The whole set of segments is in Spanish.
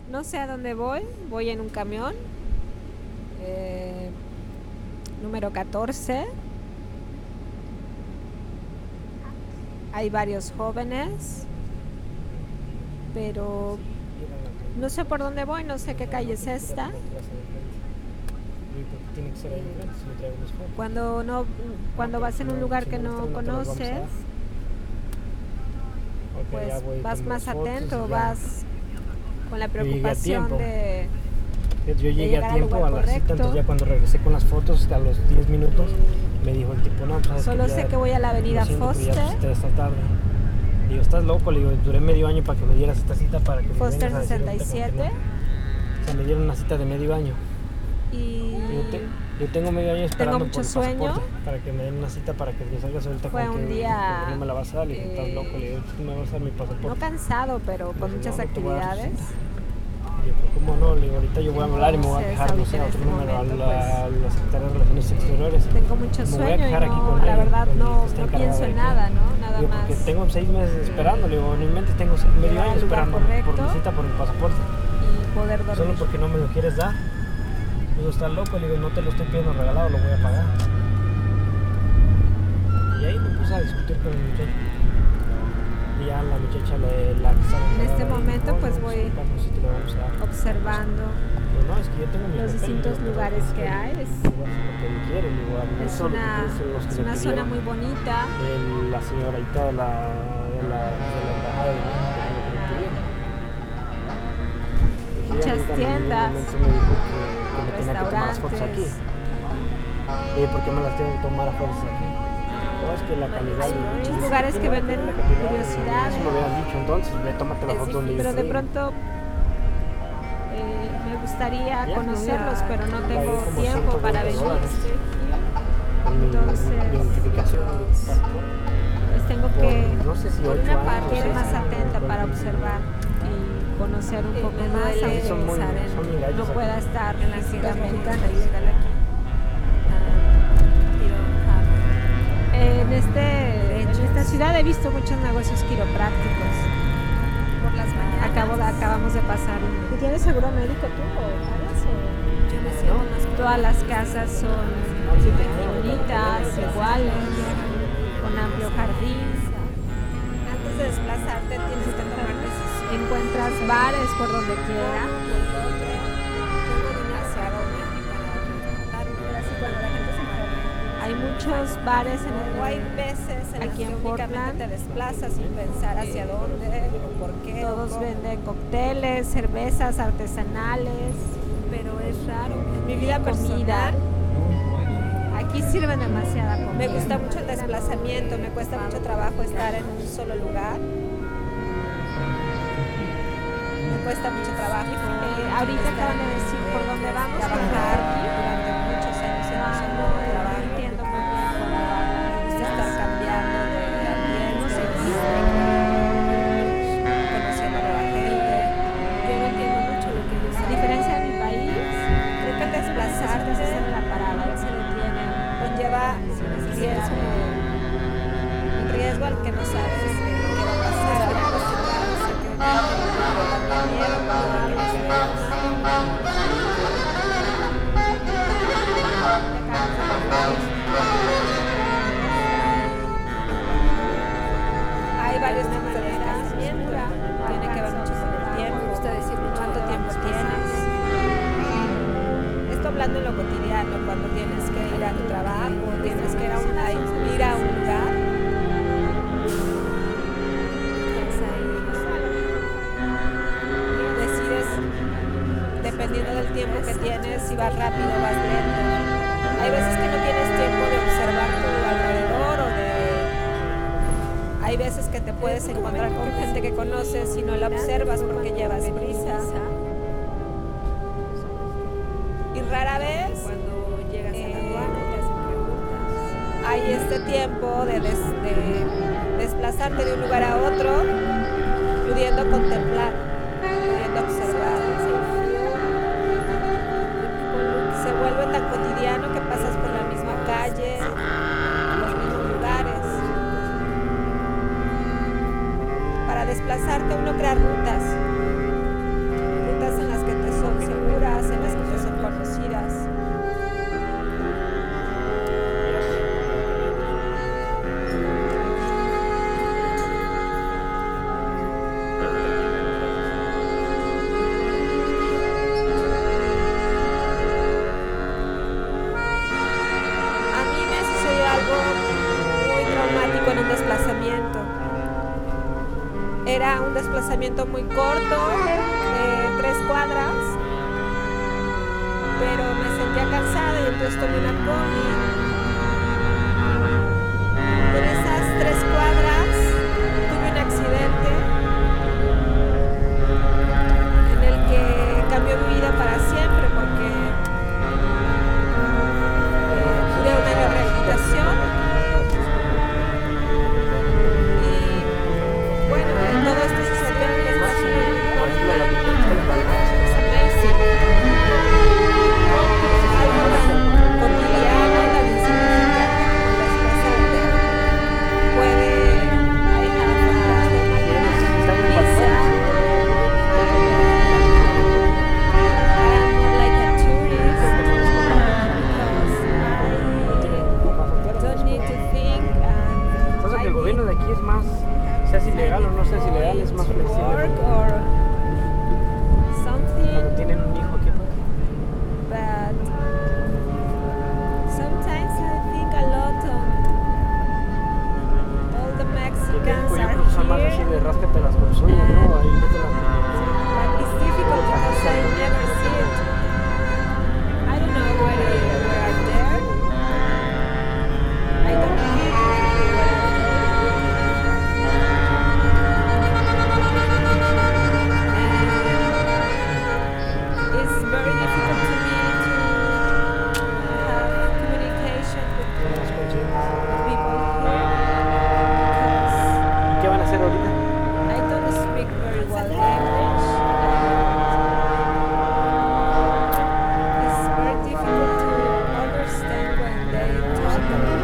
No sé a dónde voy. Voy en un camión. Número 14. Hay varios jóvenes, pero no sé por dónde voy, no sé qué calle es esta. Cuando vas en un lugar que no conoces, pues vas más atento, vas con la preocupación de yo llegué a tiempo a la cita, entonces ya cuando regresé con las fotos a los 10 minutos me dijo el tipo, no, pues solo sé que voy a la avenida Foster. Esta tarde. Digo, estás loco, le digo, duré medio año para que me dieras esta cita para que Foster me 67. no. O sea, me dieron una cita de medio año. Y yo tengo medio año esperando mucho sueño para que me den una cita para que me salgas ahorita. Fue un día no me la vas a dar, le digo, estás loco, le digo, tú me vas a dar mi pasaporte. No cansado, pero con muchas actividades. Yo, ¿cómo no? Le digo, ahorita yo voy a hablar y me voy a quejar, no sé, a otro número, a la Secretaría de Relaciones Exteriores. Tengo mucho sueño y la verdad no pienso en nada, ¿no? Nada digo, más. Porque tengo 6 meses esperando, le digo, no inventes, tengo medio año esperando por mi cita, por mi pasaporte. Y poder dormir. Solo porque no me lo quieres dar. Digo, estás loco, le digo, no te lo estoy pidiendo regalado, lo voy a pagar. Y ahí me puse a discutir con el muchacho. Y ya la muchacha en este momento pues voy observando los distintos lugares que hay. Es una zona muy bonita. La señorita de la embajada de México. Muchas tiendas, restaurantes. ¿Por qué me las tengo que tomar a fuerzas aquí? Es que la calidad hay muchos lugares que venden curiosidades. Eso me hubieran dicho entonces, tómate la foto donde pero de pronto me gustaría conocerlos, pero no tengo tiempo para venir. Entonces pues tengo que, por una parte, ir más atenta para observar y conocer un poco más, aunque pensar en no pueda estar físicamente. En esta ciudad he visto muchos negocios quiroprácticos. Acabamos de pasar. ¿Y tienes seguro médico tú o pagas? Yo me siento más. Todas las casas son bonitas, iguales, con amplio jardín. Antes de desplazarte tienes que tomar decisiones. Encuentras bares por donde quiera. Hay muchos bares hay veces en aquí las en que Portland te desplazas sin pensar hacia dónde o por qué. Todos venden cócteles, cervezas artesanales. Pero es raro. Mi vida personal. Aquí sirven demasiada comida. Me gusta mucho el desplazamiento, me cuesta mucho trabajo estar en un solo lugar. Me cuesta mucho trabajo. Ahorita acaban de decir por dónde vamos. Trabajar durante muchos años en un solo trabajo. No entiendo muy bien cómo Me gusta estar cambiando de ambiente, conociendo a nueva gente. Yo no entiendo mucho lo que ellos. A diferencia de mi país, creo que desplazarte hacer la parada, se detiene. Conlleva un riesgo al que no sabes qué va a pasar. Hay varios tipos de desplazamiento. Tiene que ver mucho con el tiempo. Me gusta decir cuánto tiempo tienes. Esto hablando en lo cotidiano, cuando tienes que ir a tu trabajo, tienes que ir a un lugar. Decides, dependiendo del tiempo que tienes, si vas rápido o vas lento. Hay veces que no tienes tiempo de observar tu alrededor hay veces que te puedes encontrar con gente que conoces y no la observas porque llevas prisa. Y rara vez, cuando llegas a la aduana, te hacen preguntas. Hay este tiempo de desplazarte de un lugar a otro, pudiendo contemplar, pudiendo observar. Se vuelve tan cotidiano que pasas por la misma calle, los mismos lugares. Para desplazarte uno crea rutas en era un desplazamiento muy corto, de 3 cuadras, pero me sentía cansada y entonces tomé una combi. En esas 3 cuadras tuve un accidente en el que cambió mi vida para siempre porque tuve una rehabilitación y bueno, todo esto sucedió en el espacio. Algo tan cotidiano, tan insignificante como desplazarte puede el gobierno de aquí es más, sea ilegal o no sea ilegal, es más flexible. Cuando tienen un hijo aquí, pues. But sometimes I think a lot of all the Mexicans are here. Ráspete con sus uñas, ¿no? Ahí no te las... But it's difficult because I never see it. I don't know where are there. I don't know where are there. It's very difficult to me to have communication with people here because ¿Qué van a hacer ahorita? I don't speak very well English. It's very difficult to understand when they talk.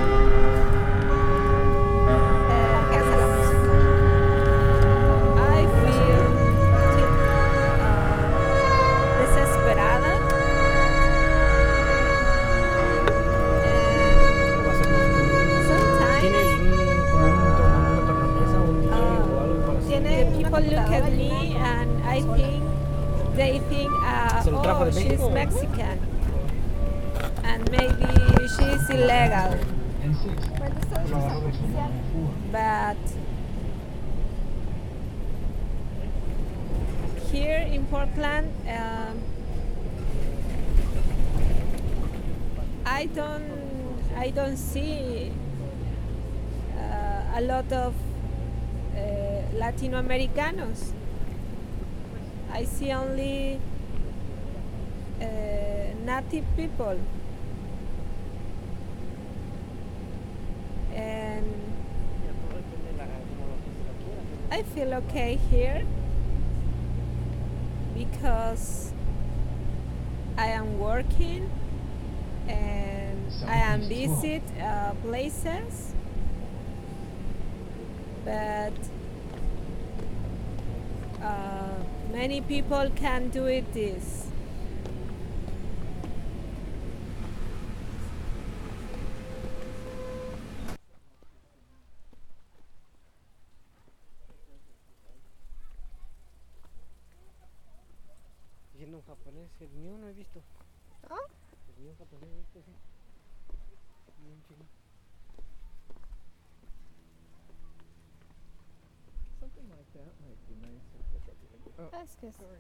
I feel desesperada. People look at me and I think they think, oh, she's Mexican and maybe she's illegal. But here in Portland, I don't see a lot of Latinoamericanos. I see only native people, and I feel okay here because I am working and I am visit places, but many people can do it this. Yendo en japonés, el mío no he visto. ¿Ah? El mío en japonés he visto, sí. Y en chino. Something like that might be nice. Oh, That's good. sorry.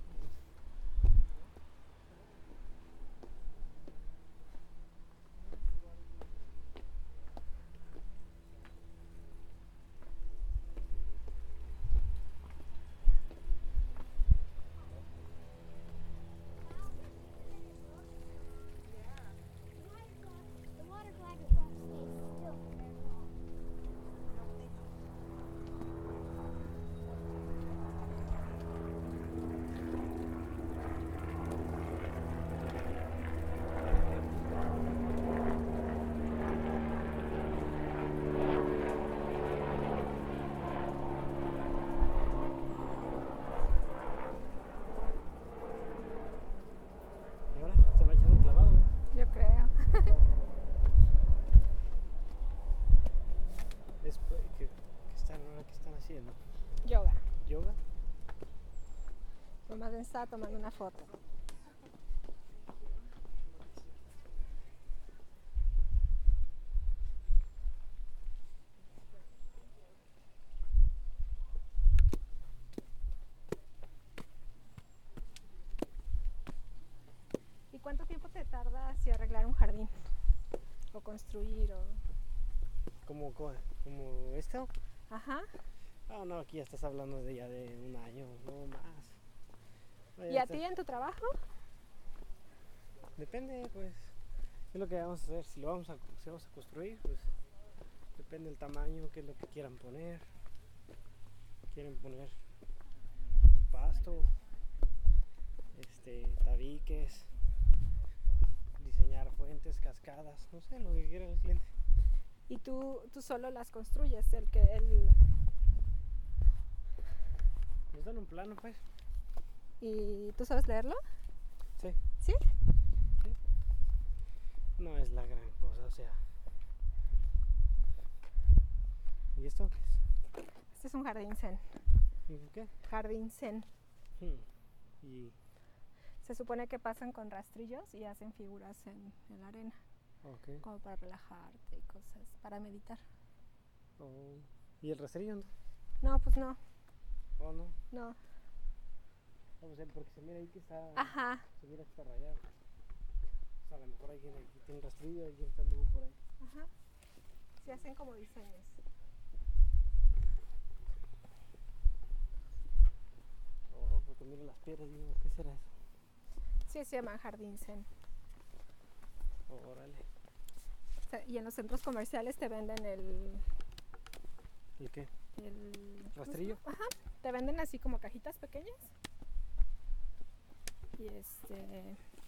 Y ahora se va a echar un clavado, ¿eh? Yo creo. Es que están haciendo. Yoga. Yoga. Nomás me estaba tomando una foto. cuánto tiempo te tarda si arreglar un jardín? O construir o... ¿Como esto? Ajá. Ah, no, aquí ya estás hablando de ya de un año, no más. No, ¿Y a ti en tu trabajo? Depende, pues, qué es lo que vamos a hacer. Si vamos a construir, pues, depende del tamaño, qué es lo que quieran poner. Quieren poner pasto, tabiques, diseñar fuentes, cascadas, no sé, lo que quiera el cliente. ¿Y tú solo las construyes? Nos dan un plano, pues. ¿Y tú sabes leerlo? Sí. ¿Sí? Sí. No es la gran cosa, o sea. ¿Y esto qué es? Este es un jardín zen. ¿Qué? Jardín zen. Y... Se supone que pasan con rastrillos y hacen figuras en la arena. Okay. Como para relajarte y cosas, para meditar. Oh. ¿Y el rastrillo no? No, pues no. Oh, no. No. Vamos a ver, porque se mira ahí que está... Ajá. Se mira que está rayado. O sea, a lo mejor alguien aquí tiene rastrillo, alguien está luego por ahí. Ajá. Se hacen como diseños. Oh, porque mira las piedras, digo, ¿qué será eso? Sí, se llama jardín zen. Oh, órale. O sea, y en los centros comerciales te venden el qué? ¿Rastrillo? Ajá. Te venden así como cajitas pequeñas. Y